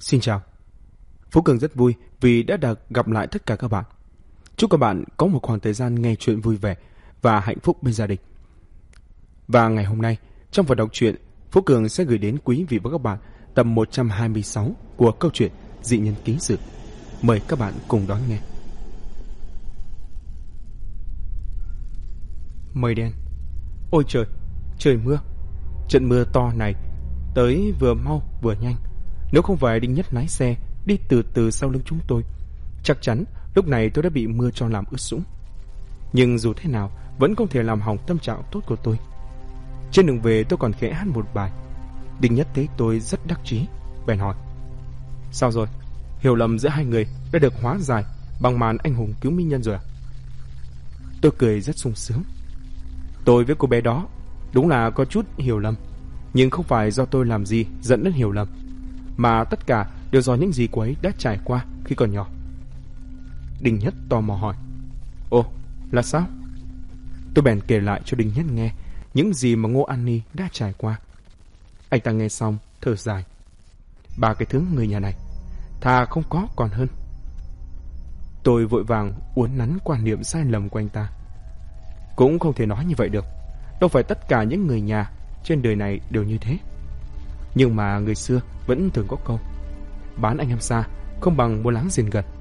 Xin chào. Phú Cường rất vui vì đã được gặp lại tất cả các bạn. Chúc các bạn có một khoảng thời gian nghe chuyện vui vẻ và hạnh phúc bên gia đình. Và ngày hôm nay, trong phần đọc truyện, Phú Cường sẽ gửi đến quý vị và các bạn tập 126 của câu chuyện Dị Nhân Ký Sự. Mời các bạn cùng đón nghe. Mây đen. Ôi trời, trời mưa. Trận mưa to này tới vừa mau vừa nhanh. Nếu không phải Đinh Nhất lái xe đi từ từ sau lưng chúng tôi, chắc chắn lúc này tôi đã bị mưa cho làm ướt sũng. Nhưng dù thế nào vẫn không thể làm hỏng tâm trạng tốt của tôi. Trên đường về tôi còn khẽ hát một bài. Đinh Nhất thấy tôi rất đắc chí, bèn hỏi: sao rồi? Hiểu lầm giữa hai người đã được hóa giải bằng màn anh hùng cứu mỹ nhân rồi à? Tôi cười rất sung sướng. Tôi với cô bé đó đúng là có chút hiểu lầm, nhưng không phải do tôi làm gì dẫn đến hiểu lầm, mà tất cả đều do những gì cô ấy đã trải qua khi còn nhỏ. Đinh Nhất tò mò hỏi: ồ, là sao? Tôi bèn kể lại cho Đinh Nhất nghe những gì mà Ngô An Ni đã trải qua. Anh ta nghe xong thở dài: ba cái thứ người nhà này thà không có còn hơn. Tôi vội vàng uốn nắn quan niệm sai lầm của anh ta. Cũng không thể nói như vậy được. Đâu phải tất cả những người nhà trên đời này đều như thế. Nhưng mà người xưa vẫn thường có câu: bán anh em xa không bằng mua láng giềng gần.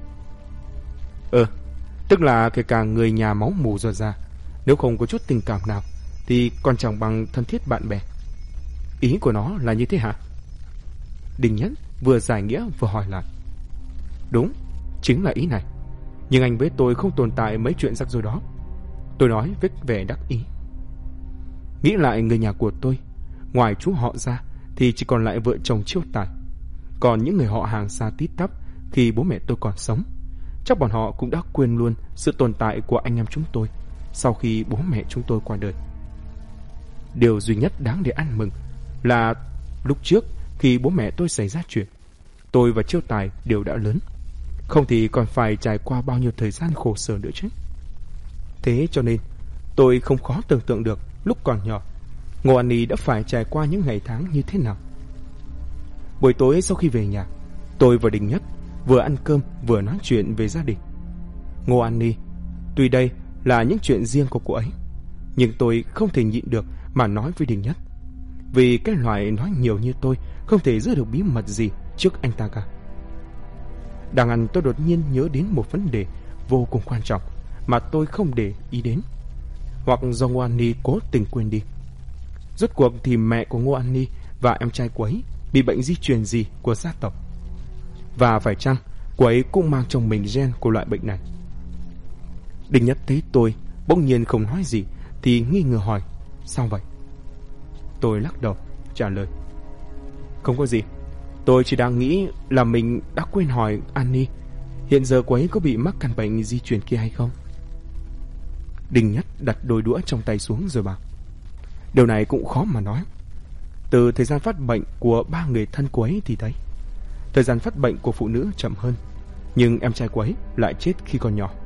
Tức là kể cả người nhà máu mủ ruột ra, nếu không có chút tình cảm nào thì còn chẳng bằng thân thiết bạn bè. Ý của nó là như thế hả? Đinh Nhất vừa giải nghĩa vừa hỏi lại. Đúng, chính là ý này. Nhưng anh với tôi không tồn tại mấy chuyện rắc rối đó, tôi nói với vẻ đắc ý. Nghĩ lại người nhà của tôi, ngoài chú họ ra thì chỉ còn lại vợ chồng Chiêu Tài. Còn những người họ hàng xa tít tắp khi bố mẹ tôi còn sống, chắc bọn họ cũng đã quên luôn sự tồn tại của anh em chúng tôi sau khi bố mẹ chúng tôi qua đời. Điều duy nhất đáng để ăn mừng là lúc trước khi bố mẹ tôi xảy ra chuyện, tôi và Chiêu Tài đều đã lớn, không thì còn phải trải qua bao nhiêu thời gian khổ sở nữa chứ. Thế cho nên tôi không khó tưởng tượng được lúc còn nhỏ Ngô An Ni đã phải trải qua những ngày tháng như thế nào. Buổi tối sau khi về nhà, tôi và Đinh Nhất vừa ăn cơm vừa nói chuyện về gia đình. Ngô An Ni, tuy đây là những chuyện riêng của cô ấy, nhưng tôi không thể nhịn được mà nói với Đinh Nhất, vì cái loại nói nhiều như tôi không thể giữ được bí mật gì trước anh ta cả. Đang ăn tôi đột nhiên nhớ đến một vấn đề vô cùng quan trọng mà tôi không để ý đến, hoặc do Ngô An Ni cố tình quên đi. Rốt cuộc thì mẹ của Ngô An Ni và em trai cô ấy bị bệnh di truyền gì của gia tộc, và phải chăng cô ấy cũng mang trong mình gen của loại bệnh này? Đinh Nhất thấy tôi bỗng nhiên không nói gì thì nghi ngờ hỏi: sao vậy? Tôi lắc đầu trả lời: không có gì, tôi chỉ đang nghĩ là mình đã quên hỏi An Ni hiện giờ cô ấy có bị mắc căn bệnh di truyền kia hay không. Đinh Nhất đặt đôi đũa trong tay xuống rồi bảo: điều này cũng khó mà nói. Từ thời gian phát bệnh của ba người thân cô ấy thì thấy thời gian phát bệnh của phụ nữ chậm hơn, nhưng em trai cô ấy lại chết khi còn nhỏ.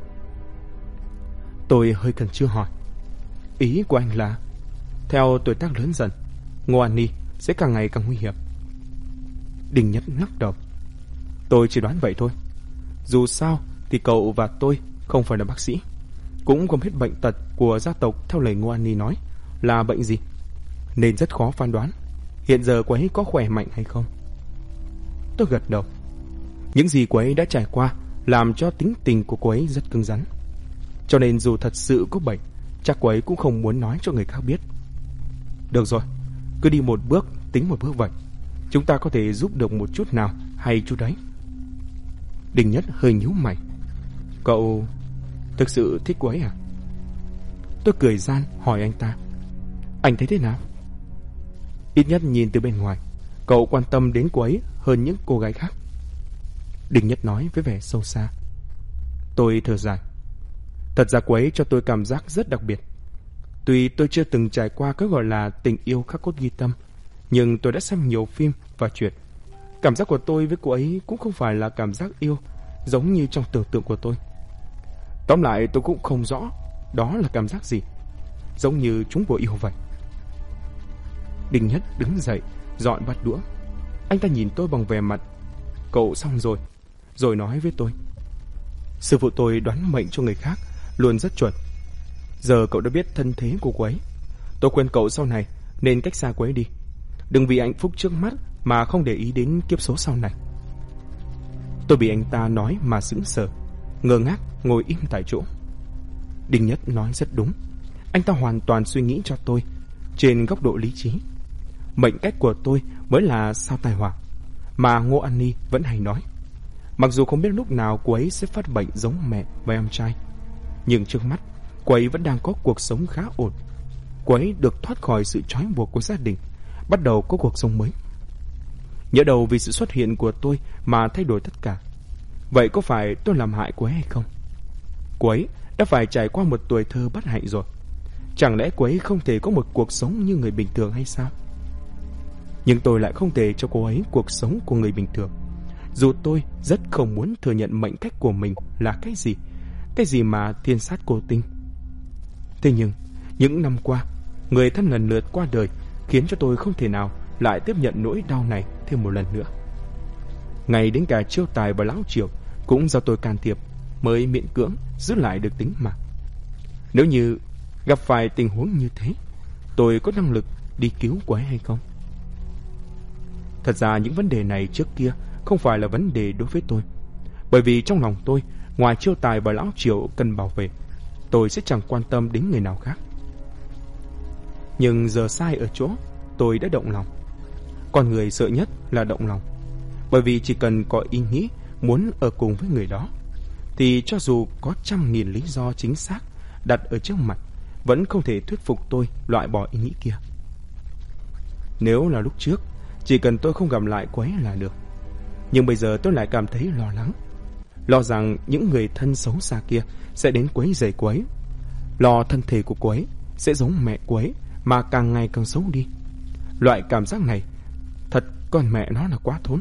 Tôi hơi khẩn trương hỏi: ý của anh là theo tuổi tác lớn dần, Ngô An Ni sẽ càng ngày càng nguy hiểm? Đinh Nhất lắc đầu: tôi chỉ đoán vậy thôi. Dù sao thì cậu và tôi không phải là bác sĩ, cũng không biết bệnh tật của gia tộc theo lời Ngô An Ni nói là bệnh gì, nên rất khó phán đoán hiện giờ cô ấy có khỏe mạnh hay không. Tôi gật đầu. Những gì cô ấy đã trải qua làm cho tính tình của cô ấy rất cứng rắn, cho nên dù thật sự có bệnh, chắc cô ấy cũng không muốn nói cho người khác biết. Được rồi, cứ đi một bước tính một bước vậy. Chúng ta có thể giúp được một chút nào hay chút đấy. Đinh Nhất hơi nhíu mày: cậu thực sự thích cô ấy à? Tôi cười gian hỏi anh ta: anh thấy thế nào? Ít nhất nhìn từ bên ngoài, cậu quan tâm đến cô ấy hơn những cô gái khác. Đinh Nhất nói với vẻ sâu xa. Tôi thở dài. Thật ra cô ấy cho tôi cảm giác rất đặc biệt. Tuy tôi chưa từng trải qua cái gọi là tình yêu khắc cốt ghi tâm, nhưng tôi đã xem nhiều phim và truyện. Cảm giác của tôi với cô ấy cũng không phải là cảm giác yêu giống như trong tưởng tượng của tôi. Tóm lại tôi cũng không rõ đó là cảm giác gì, giống như chúng vừa yêu vậy. Đinh Nhất đứng dậy dọn bát đũa. Anh ta nhìn tôi bằng vẻ mặt cậu xong rồi. Rồi nói với tôi: sư phụ tôi đoán mệnh cho người khác luôn rất chuẩn. Giờ cậu đã biết thân thế của cô ấy. Tôi khuyên cậu sau này nên cách xa cô ấy đi. Đừng vì hạnh phúc trước mắt mà không để ý đến kiếp số sau này. Tôi bị anh ta nói mà sững sờ, ngơ ngác ngồi im tại chỗ. Đinh Nhất nói rất đúng. Anh ta hoàn toàn suy nghĩ cho tôi trên góc độ lý trí. Mệnh cách của tôi mới là sao tai họa mà Ngô An Ni vẫn hay nói. Mặc dù không biết lúc nào cô ấy sẽ phát bệnh giống mẹ và em trai, nhưng trước mắt cô ấy vẫn đang có cuộc sống khá ổn. Cô ấy được thoát khỏi sự trói buộc của gia đình, bắt đầu có cuộc sống mới. Nhỡ đầu vì sự xuất hiện của tôi mà thay đổi tất cả. Vậy có phải tôi làm hại cô ấy hay không? Cô ấy đã phải trải qua một tuổi thơ bất hạnh rồi. Chẳng lẽ cô ấy không thể có một cuộc sống như người bình thường hay sao? Nhưng tôi lại không thể cho cô ấy cuộc sống của người bình thường. Dù tôi rất không muốn thừa nhận mệnh cách của mình là cái gì mà thiên sát cô tinh. Thế nhưng, những năm qua, người thân lần lượt qua đời khiến cho tôi không thể nào lại tiếp nhận nỗi đau này thêm một lần nữa. Ngay đến cả Chiêu Tài và Lão Triệu cũng do tôi can thiệp mới miễn cưỡng giữ lại được tính mạng. Nếu như gặp phải tình huống như thế, tôi có năng lực đi cứu cô ấy hay không? Thật ra những vấn đề này trước kia không phải là vấn đề đối với tôi. Bởi vì trong lòng tôi, ngoài Chiêu Tài và Lão Triệu cần bảo vệ, tôi sẽ chẳng quan tâm đến người nào khác. Nhưng giờ sai ở chỗ tôi đã động lòng. Con người sợ nhất là động lòng. Bởi vì chỉ cần có ý nghĩ muốn ở cùng với người đó, thì cho dù có 100.000 lý do chính xác đặt ở trước mặt, vẫn không thể thuyết phục tôi loại bỏ ý nghĩ kia. Nếu là lúc trước, chỉ cần tôi không gặp lại cô ấy là được. Nhưng bây giờ tôi lại cảm thấy lo lắng. Lo rằng những người thân xấu xa kia sẽ đến quấy rầy cô ấy. Lo thân thể của cô ấy sẽ giống mẹ cô ấy mà càng ngày càng xấu đi. Loại cảm giác này thật con mẹ nó là quá thốn.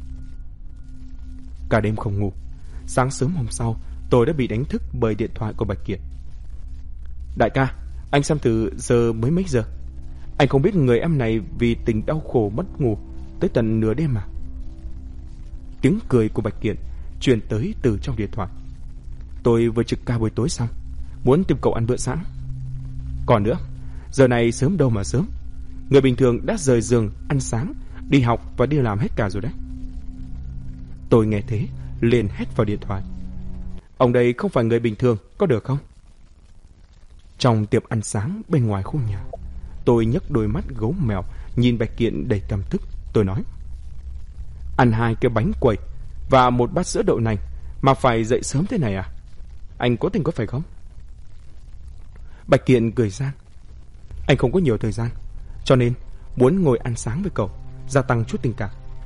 Cả đêm không ngủ. Sáng sớm hôm sau, tôi đã bị đánh thức bởi điện thoại của Bạch Kiệt. Đại ca, anh xem từ giờ mới mấy giờ? Anh không biết người em này vì tình đau khổ mất ngủ tới tận nửa đêm mà. Tiếng cười của Bạch Kiệt truyền tới từ trong điện thoại. Tôi vừa trực ca buổi tối xong, muốn tìm cậu ăn bữa sáng. Còn nữa, giờ này sớm đâu mà sớm. Người bình thường đã rời giường, ăn sáng, đi học và đi làm hết cả rồi đấy. Tôi nghe thế, liền hét vào điện thoại. Ông đây không phải người bình thường, có được không? Trong tiệm ăn sáng bên ngoài khu nhà, tôi nhấc đôi mắt gấu mèo nhìn Bạch Kiện đầy căm tức. Tôi nói: ăn 2 cái bánh quẩy và 1 bát sữa đậu nành mà phải dậy sớm thế này à? Anh cố tình có phải không? Bạch Kiện cười gian: anh không có nhiều thời gian, cho nên muốn ngồi ăn sáng với cậu, gia tăng chút tình cảm.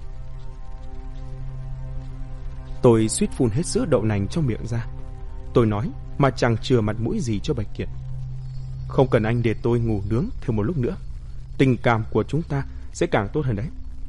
Tôi suýt phun hết sữa đậu nành trong miệng ra. Tôi nói mà chẳng chừa mặt mũi gì cho Bạch Kiệt. Không cần anh để tôi ngủ nướng thêm một lúc nữa, tình cảm của chúng ta sẽ càng tốt hơn đấy.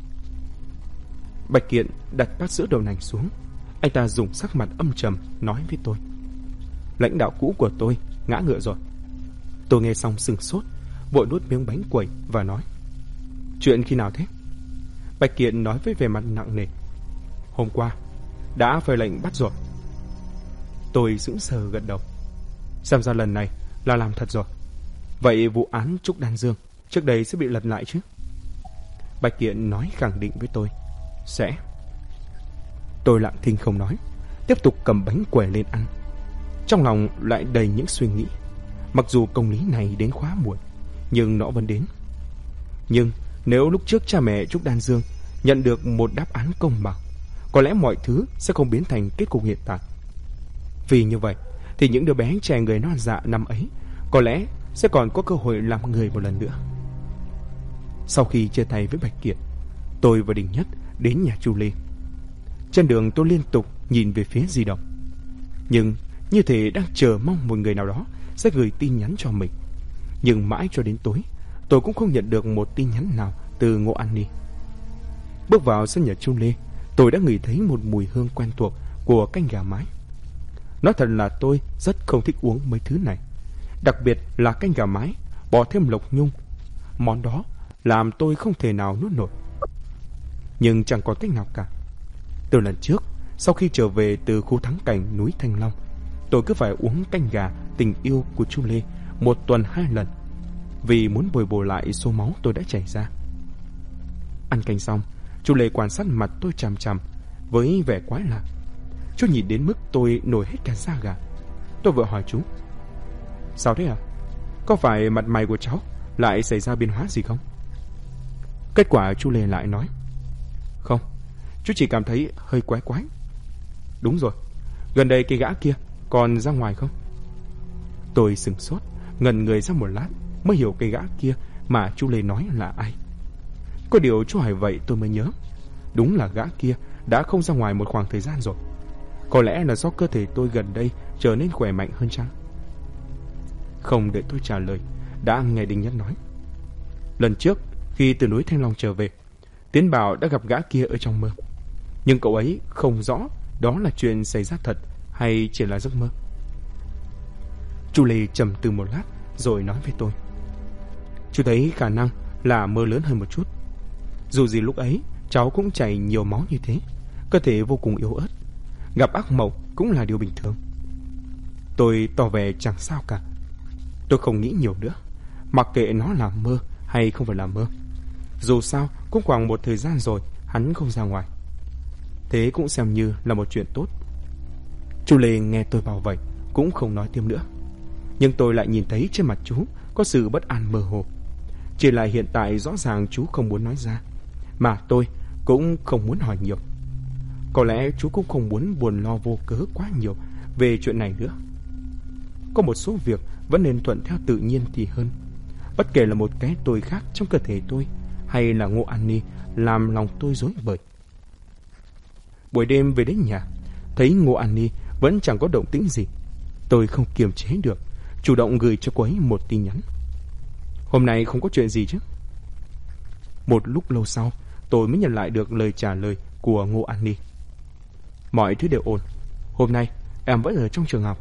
Bạch Kiệt đặt bát sữa đậu nành xuống. Anh ta dùng sắc mặt âm trầm nói với tôi: lãnh đạo cũ của tôi ngã ngựa rồi. Tôi nghe xong sừng sốt, vội nuốt miếng bánh quẩy và nói: chuyện khi nào thế? Bạch Kiệt nói với vẻ mặt nặng nề: hôm qua đã phải lệnh bắt rồi. Tôi sững sờ gật đầu. Xem ra lần này là làm thật rồi. Vậy vụ án Trúc Đan Dương trước đây sẽ bị lật lại chứ? Bạch Kiện nói khẳng định với tôi: sẽ. Tôi lặng thinh không nói, tiếp tục cầm bánh quẩy lên ăn. Trong lòng lại đầy những suy nghĩ. Mặc dù công lý này đến quá muộn, nhưng nó vẫn đến. Nhưng nếu lúc trước cha mẹ Trúc Đan Dương nhận được một đáp án công bằng, có lẽ mọi thứ sẽ không biến thành kết cục hiện tại. Vì như vậy thì những đứa bé trẻ người non dạ năm ấy có lẽ sẽ còn có cơ hội làm người một lần nữa. Sau khi chia tay với Bạch Kiệt, tôi và Đình Nhất đến nhà Chu Lê. Trên đường tôi liên tục nhìn về phía di động, nhưng như thể đang chờ mong một người nào đó sẽ gửi tin nhắn cho mình. Nhưng mãi cho đến tối, tôi cũng không nhận được một tin nhắn nào từ Ngô An Ni. Bước vào sân nhà Chu Lê, tôi đã ngửi thấy một mùi hương quen thuộc của canh gà mái. Nói thật là tôi rất không thích uống mấy thứ này, đặc biệt là canh gà mái bỏ thêm lộc nhung. Món đó làm tôi không thể nào nuốt nổi. Nhưng chẳng có cách nào cả. Từ lần trước, sau khi trở về từ khu thắng cảnh núi Thanh Long, tôi cứ phải uống canh gà tình yêu của chú Lê 1 tuần 2 lần, vì muốn bồi bổ lại số máu tôi đã chảy ra. Ăn canh xong, chú Lê quan sát mặt tôi chằm chằm với vẻ quái lạ. Chú nhìn đến mức tôi nổi hết cả da gà. Tôi vội hỏi chú: sao thế à? Có phải mặt mày của cháu lại xảy ra biến hóa gì không? Kết quả chú Lê lại nói: không, chú chỉ cảm thấy hơi quái quái. Đúng rồi, gần đây cái gã kia còn ra ngoài không? Tôi sửng sốt, ngẩn người ra một lát mới hiểu cái gã kia mà chú Lê nói là ai. Có điều chú hỏi vậy tôi mới nhớ, đúng là gã kia đã không ra ngoài một khoảng thời gian rồi. Có lẽ là do cơ thể tôi gần đây trở nên khỏe mạnh hơn chăng? Không đợi tôi trả lời, đã nghe Đinh Nhất nói: lần trước khi từ núi Thanh Long trở về, Tiến bảo đã gặp gã kia ở trong mơ, nhưng cậu ấy không rõ đó là chuyện xảy ra thật hay chỉ là giấc mơ. Chú Lê trầm tư một lát rồi nói với tôi: chú thấy khả năng là mơ lớn hơn một chút. Dù gì lúc ấy cháu cũng chảy nhiều máu như thế, cơ thể vô cùng yếu ớt, gặp ác mộng cũng là điều bình thường. Tôi tỏ vẻ chẳng sao cả. Tôi không nghĩ nhiều nữa, mặc kệ nó là mơ hay không phải là mơ. Dù sao cũng khoảng một thời gian rồi hắn không ra ngoài, thế cũng xem như là một chuyện tốt. Chú Lê nghe tôi bảo vậy cũng không nói thêm nữa, nhưng tôi lại nhìn thấy trên mặt chú có sự bất an mơ hồ. Chỉ là hiện tại rõ ràng chú không muốn nói ra, mà tôi cũng không muốn hỏi nhiều. Có lẽ chú cũng không muốn buồn lo vô cớ quá nhiều về chuyện này nữa. Có một số việc vẫn nên thuận theo tự nhiên thì hơn, bất kể là một cái tôi khác trong cơ thể tôi hay là Ngô An Ni làm lòng tôi rối bời. Buổi đêm về đến nhà, thấy Ngô An Ni vẫn chẳng có động tĩnh gì, tôi không kiềm chế được, chủ động gửi cho cô ấy một tin nhắn: hôm nay không có chuyện gì chứ? Một lúc lâu sau, tôi mới nhận lại được lời trả lời của Ngô An Ni: mọi thứ đều ổn, hôm nay em vẫn ở trong trường học.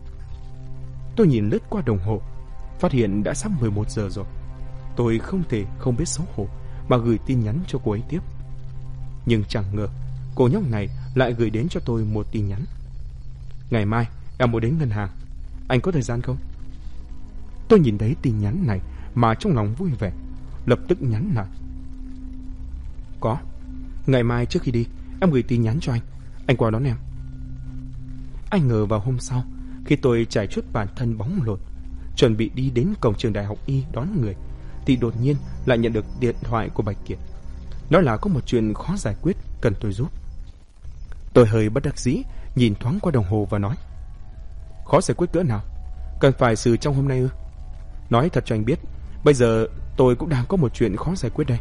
Tôi nhìn lướt qua đồng hồ, phát hiện đã sắp 11 giờ rồi. Tôi không thể không biết xấu hổ mà gửi tin nhắn cho cô ấy tiếp. Nhưng chẳng ngờ cô nhóc này lại gửi đến cho tôi một tin nhắn: ngày mai em muốn đến ngân hàng, anh có thời gian không? Tôi nhìn thấy tin nhắn này mà trong lòng vui vẻ, lập tức nhắn lại: có, ngày mai trước khi đi em gửi tin nhắn cho anh qua đón em. Anh ngờ vào hôm sau, khi tôi trải chuốt bản thân bóng lộn, chuẩn bị đi đến cổng trường đại học Y đón người, thì đột nhiên lại nhận được điện thoại của Bạch Kiệt. Nói là có một chuyện khó giải quyết cần tôi giúp. Tôi hơi bất đắc dĩ nhìn thoáng qua đồng hồ và nói: khó giải quyết cỡ nào? Cần phải xử trong hôm nay ư? Nói thật cho anh biết, bây giờ tôi cũng đang có một chuyện khó giải quyết đây.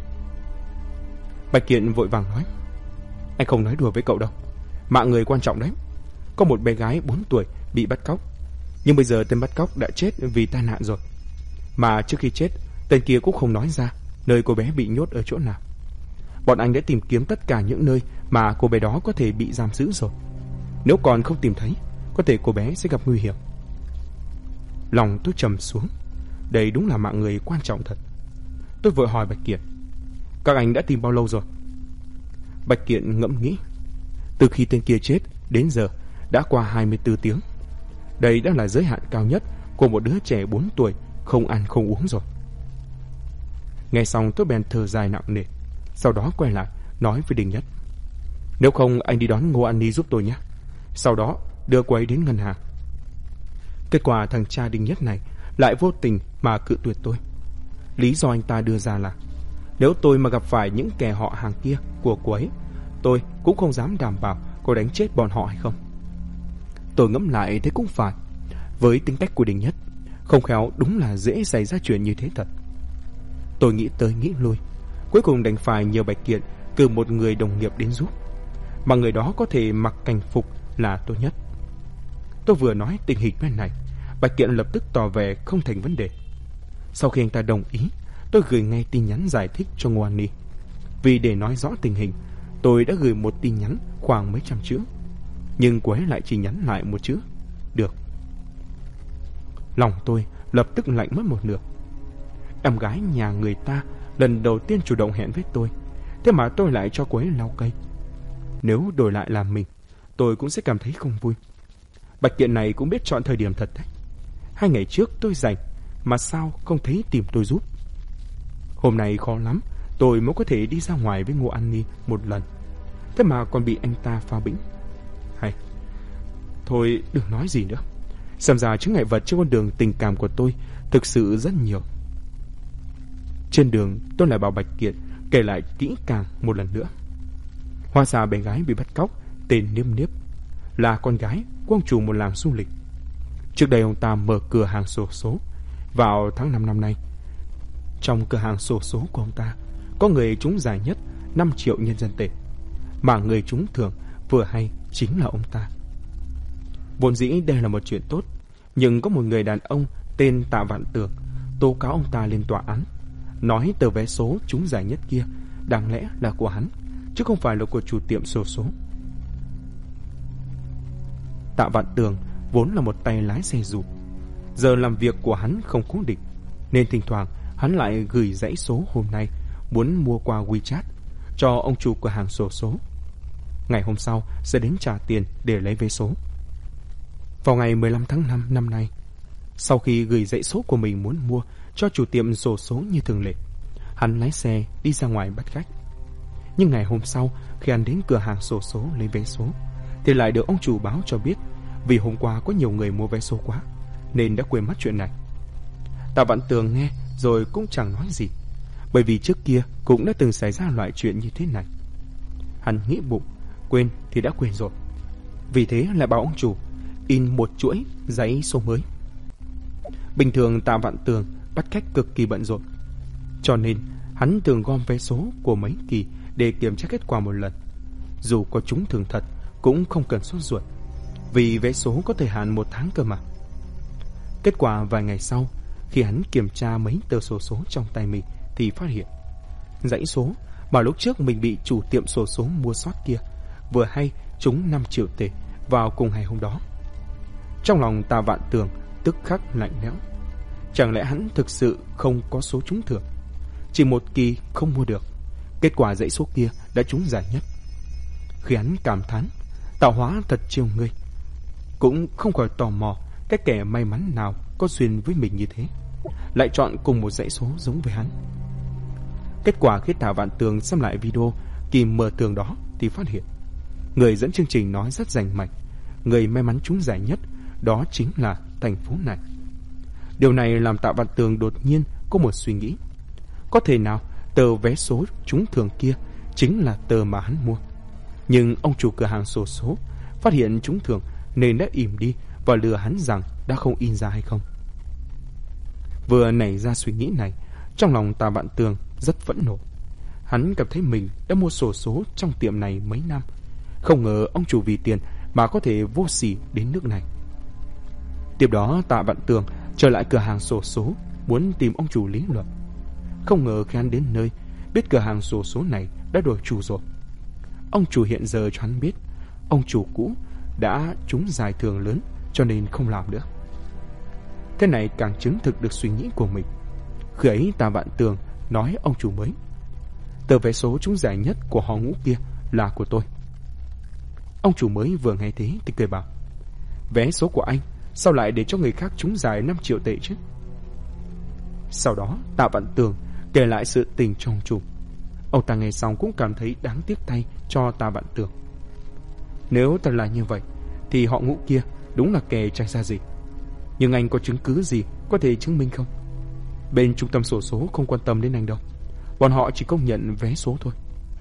Bạch Kiệt vội vàng nói: anh không nói đùa với cậu đâu, mạng người quan trọng đấy. Có một bé gái 4 tuổi bị bắt cóc, nhưng bây giờ tên bắt cóc đã chết vì tai nạn rồi. Mà trước khi chết, tên kia cũng không nói ra nơi cô bé bị nhốt ở chỗ nào. Bọn anh đã tìm kiếm tất cả những nơi mà cô bé đó có thể bị giam giữ rồi. Nếu còn không tìm thấy, có thể cô bé sẽ gặp nguy hiểm. Lòng tôi trầm xuống, đây đúng là mạng người quan trọng thật. Tôi vội hỏi Bạch Kiệt: các anh đã tìm bao lâu rồi? Bạch Kiệt ngẫm nghĩ: từ khi tên kia chết đến giờ đã qua 24 tiếng. Đây đã là giới hạn cao nhất của một đứa trẻ 4 tuổi không ăn không uống rồi. Nghe xong tôi bèn thở dài nặng nề, sau đó quay lại nói với Đinh Nhất: nếu không anh đi đón Ngô An Ni giúp tôi nhé, sau đó đưa cô ấy đến ngân hàng. Kết quả thằng cha Đinh Nhất này lại vô tình mà cự tuyệt tôi. Lý do anh ta đưa ra là nếu tôi mà gặp phải những kẻ họ hàng kia của cô ấy, tôi cũng không dám đảm bảo có đánh chết bọn họ hay không. Tôi ngẫm lại thế cũng phải, với tính cách của Đinh Nhất, không khéo đúng là dễ xảy ra chuyện như thế thật. Tôi nghĩ tới nghĩ lui, cuối cùng đành phải nhờ Bạch Kiệt cử một người đồng nghiệp đến giúp, mà người đó có thể mặc cảnh phục là tốt nhất. Tôi vừa nói tình hình bên này, Bạch Kiệt lập tức tỏ vẻ không thành vấn đề. Sau khi anh ta đồng ý, tôi gửi ngay tin nhắn giải thích cho Ngô An Ni. Vì để nói rõ tình hình, tôi đã gửi một tin nhắn khoảng mấy trăm chữ, nhưng cô ấy lại chỉ nhắn lại một chữ: được. Lòng tôi lập tức lạnh mất một nửa. Em gái nhà người ta lần đầu tiên chủ động hẹn với tôi, thế mà tôi lại cho cô ấy lau cây. Nếu đổi lại làm mình, tôi cũng sẽ cảm thấy không vui. Bạch Kiện này cũng biết chọn thời điểm thật đấy. 2 ngày trước tôi rảnh, mà sao không thấy tìm tôi giúp. Hôm nay khó lắm, tôi mới có thể đi ra ngoài với Ngô An Ni một lần. Thế mà còn bị anh ta phá bĩnh. Hay, thôi đừng nói gì nữa. Xem ra chướng ngại vật trên con đường tình cảm của tôi thực sự rất nhiều. Trên đường tôi lại bảo Bạch Kiện kể lại kỹ càng một lần nữa. Hóa ra bé gái bị bắt cóc tên Niếp Niếp là con gái của ông chủ một làng du lịch. Trước đây ông ta mở cửa hàng xổ số vào tháng 5 năm nay. Trong cửa hàng xổ số của ông ta có người trúng giải nhất 5 triệu nhân dân tệ, mà người trúng thưởng vừa hay chính là ông ta. Vốn dĩ đây là một chuyện tốt, nhưng có một người đàn ông tên Tạ Vạn Tường tố cáo ông ta lên tòa án, nói tờ vé số trúng giải nhất kia đáng lẽ là của hắn, chứ không phải là của chủ tiệm xổ số. Tạ Vạn Tường vốn là một tay lái xe dù. Giờ làm việc của hắn không cố định, nên thỉnh thoảng hắn lại gửi dãy số hôm nay muốn mua qua WeChat cho ông chủ cửa hàng xổ số. Ngày hôm sau sẽ đến trả tiền để lấy vé số. Vào ngày 15 tháng 5 năm nay, sau khi gửi dãy số của mình muốn mua cho chủ tiệm xổ số như thường lệ, hắn lái xe đi ra ngoài bắt khách. Nhưng ngày hôm sau, khi hắn đến cửa hàng xổ số lấy vé số, thì lại được ông chủ báo cho biết vì hôm qua có nhiều người mua vé số quá nên đã quên mất chuyện này. Tạ Vạn Tường nghe rồi cũng chẳng nói gì, bởi vì trước kia cũng đã từng xảy ra loại chuyện như thế này. Hắn nghĩ bụng, quên thì đã quên rồi. Vì thế lại bảo ông chủ in một chuỗi giấy số mới. Bình thường Tạ Vạn Tường bắt khách cực kỳ bận rộn, cho nên hắn thường gom vé số của mấy kỳ để kiểm tra kết quả một lần. Dù có trúng thưởng thật cũng không cần sốt ruột, vì vé số có thời hạn 1 tháng cơ mà. Kết quả vài ngày sau, khi hắn kiểm tra mấy tờ sổ số trong tay mình thì phát hiện dãy số mà lúc trước mình bị chủ tiệm sổ số mua sót kia vừa hay trúng 5 triệu tệ vào cùng ngày hôm đó. Trong lòng Tạ Vạn Tường tức khắc lạnh lẽo. Chẳng lẽ hắn thực sự không có số trúng thưởng, chỉ một kỳ không mua được, kết quả dãy số kia đã trúng giải nhất. Khi hắn cảm thán tạo hóa thật chiêu ngươi, cũng không khỏi tò mò cái kẻ may mắn nào có duyên với mình như thế, lại chọn cùng một dãy số giống với hắn. Kết quả khi Tạ Vạn Tường xem lại video kỳ mở tường đó thì phát hiện người dẫn chương trình nói rất rành mạch, người may mắn trúng giải nhất đó chính là thành phố này. Điều này làm Tạ Vạn Tường đột nhiên có một suy nghĩ. Có thể nào tờ vé số trúng thưởng kia chính là tờ mà hắn mua, nhưng ông chủ cửa hàng xổ số phát hiện trúng thưởng nên đã ỉm đi và lừa hắn rằng đã không in ra hay không. Vừa nảy ra suy nghĩ này, trong lòng Tạ Vạn Tường rất phẫn nộ. Hắn cảm thấy mình đã mua xổ số trong tiệm này mấy năm, không ngờ ông chủ vì tiền mà có thể vô sỉ đến nước này. Tiếp đó Tạ Vạn Tường trở lại cửa hàng xổ số muốn tìm ông chủ lý luận. Không ngờ khi hắn đến nơi, biết cửa hàng xổ số này đã đổi chủ rồi. Ông chủ hiện giờ cho hắn biết ông chủ cũ đã trúng giải thưởng lớn cho nên không làm nữa. Thế này càng chứng thực được suy nghĩ của mình. Khi ấy Tạ Vạn Tường nói ông chủ mới: tờ vé số trúng giải nhất của họ Ngũ kia là của tôi. Ông chủ mới vừa nghe thế thì cười bảo: vé số của anh sao lại để cho người khác trúng giải 5 triệu tệ chứ? Sau đó Tạ Vạn Tường kể lại sự tình trong chùm. Ông ta nghe xong cũng cảm thấy đáng tiếc thay cho Tạ Vạn Tường. Nếu thật là như vậy thì họ Ngũ kia đúng là kẻ chẳng ra gì. Nhưng anh có chứng cứ gì có thể chứng minh không? Bên trung tâm xổ số không quan tâm đến anh đâu, bọn họ chỉ công nhận vé số thôi.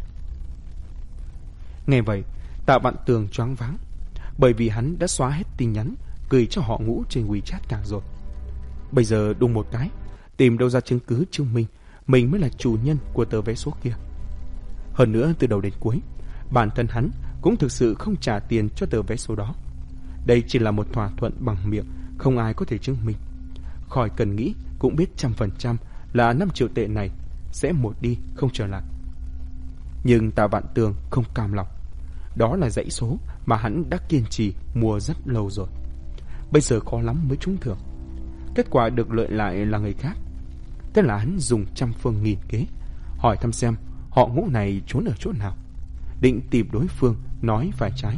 Nghe vậy Tạ Vạn Tường choáng váng, bởi vì hắn đã xóa hết tin nhắn gửi cho họ Ngũ trên WeChat cả rồi. Bây giờ đùng một cái, tìm đâu ra chứng cứ chứng minh mình mới là chủ nhân của tờ vé số kia. Hơn nữa từ đầu đến cuối, bản thân hắn cũng thực sự không trả tiền cho tờ vé số đó. Đây chỉ là một thỏa thuận bằng miệng, không ai có thể chứng minh. Khỏi cần nghĩ cũng biết 100% là 5 triệu tệ này sẽ một đi không trở lại. Nhưng Tạ Vạn Tường không cam lòng. Đó là dãy số mà hắn đã kiên trì mua rất lâu rồi. Bây giờ khó lắm mới trúng thưởng. Kết quả được lợi lại là người khác. Thế là hắn dùng trăm phương nghìn kế hỏi thăm xem họ Ngũ này trốn ở chỗ nào. định tìm đối phương nói phải trái.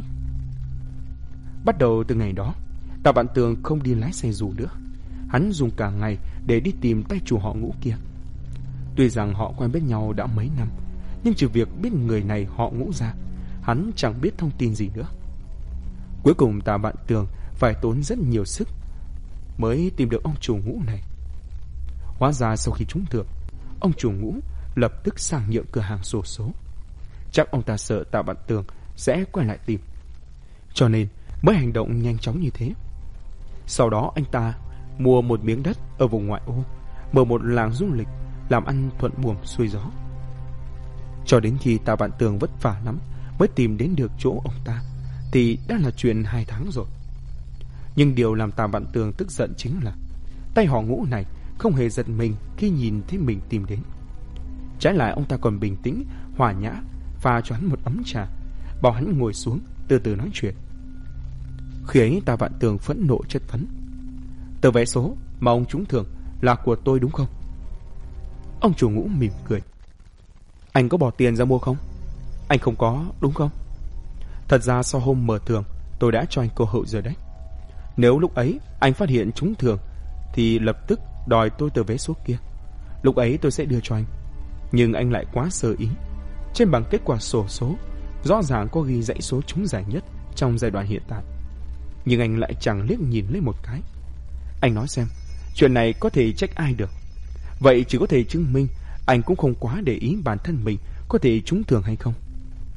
Bắt đầu từ ngày đó, Tạ Vạn Tường không đi lái xe dù nữa. Hắn dùng cả ngày để đi tìm tay chủ họ Ngũ kia. Tuy rằng họ quen biết nhau đã mấy năm, nhưng trừ việc biết người này họ Ngũ ra, hắn chẳng biết thông tin gì nữa. Cuối cùng Tạ Vạn Tường phải tốn rất nhiều sức mới tìm được ông chủ Ngũ này. Hóa ra sau khi trúng thưởng, ông chủ Ngũ lập tức sang nhượng cửa hàng xổ số. Chắc ông ta sợ Tạ Vạn Tường sẽ quay lại tìm, cho nên mới hành động nhanh chóng như thế. Sau đó anh ta mua một miếng đất ở vùng ngoại ô, mở một làng du lịch, làm ăn thuận buồm xuôi gió. Cho đến khi Tạ Vạn Tường vất vả lắm mới tìm đến được chỗ ông ta thì đã là chuyện 2 tháng rồi. Nhưng điều làm Tạ Vạn Tường tức giận chính là tay họ Ngũ này không hề giật mình khi nhìn thấy mình tìm đến. Trái lại ông ta còn bình tĩnh, hòa nhã, pha cho hắn một ấm trà, bảo hắn ngồi xuống từ từ nói chuyện. Khi ấy Tạ Vạn Tường phẫn nộ chất vấn: "Tờ vé số mà ông trúng thưởng là của tôi đúng không?" Ông chủ Ngũ mỉm cười: "Anh có bỏ tiền ra mua không? Anh không có đúng không? Thật ra sau hôm mở thưởng tôi đã cho anh cơ hội rồi đấy. Nếu lúc ấy anh phát hiện trúng thưởng thì lập tức đòi tôi tờ vé số kia. Lúc ấy tôi sẽ đưa cho anh. Nhưng anh lại quá sơ ý. Trên bảng kết quả xổ số rõ ràng có ghi dãy số trúng giải nhất trong giai đoạn hiện tại, nhưng anh lại chẳng liếc nhìn lên một cái. Anh nói xem, chuyện này có thể trách ai được? Vậy chỉ có thể chứng minh anh cũng không quá để ý bản thân mình có thể trúng thưởng hay không."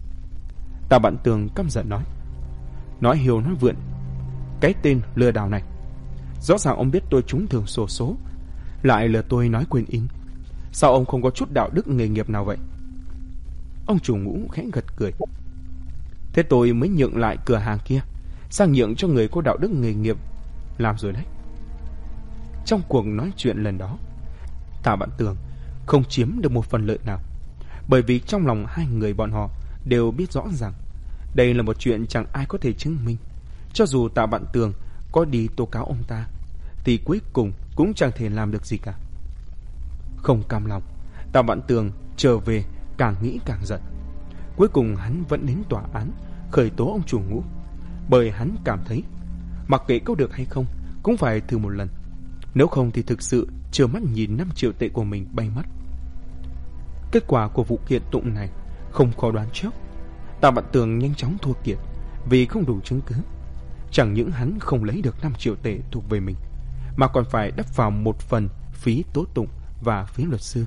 Tạ Vạn Tường căm giận nói hiều nói vượn. Cái tên lừa đảo này, rõ ràng ông biết tôi trúng thưởng xổ số, lại lừa tôi nói quên in. Sao ông không có chút đạo đức nghề nghiệp nào vậy? Ông chủ Ngũ khẽ gật cười: "Thế tôi mới nhượng lại cửa hàng kia sang nhượng cho người có đạo đức nghề nghiệp làm rồi đấy." Trong cuộc nói chuyện lần đó, Tạ Vạn Tường không chiếm được một phần lợi nào, bởi vì trong lòng hai người bọn họ đều biết rõ rằng đây là một chuyện chẳng ai có thể chứng minh. Cho dù Tạ Vạn Tường có đi tố cáo ông ta thì cuối cùng cũng chẳng thể làm được gì cả. Không cam lòng, Tạ Vạn Tường trở về càng nghĩ càng giận. Cuối cùng hắn vẫn đến tòa án khởi tố ông chủ Ngũ, bởi hắn cảm thấy mặc kệ có được hay không cũng phải thử một lần, nếu không thì thực sự trơ mắt nhìn 5 triệu tệ của mình bay mất. Kết quả của vụ kiện tụng này không khó đoán trước. Tạ Vạn Tường nhanh chóng thua kiện vì không đủ chứng cứ. Chẳng những hắn không lấy được 5 triệu tệ thuộc về mình, mà còn phải đắp vào một phần phí tố tụng và phí luật sư.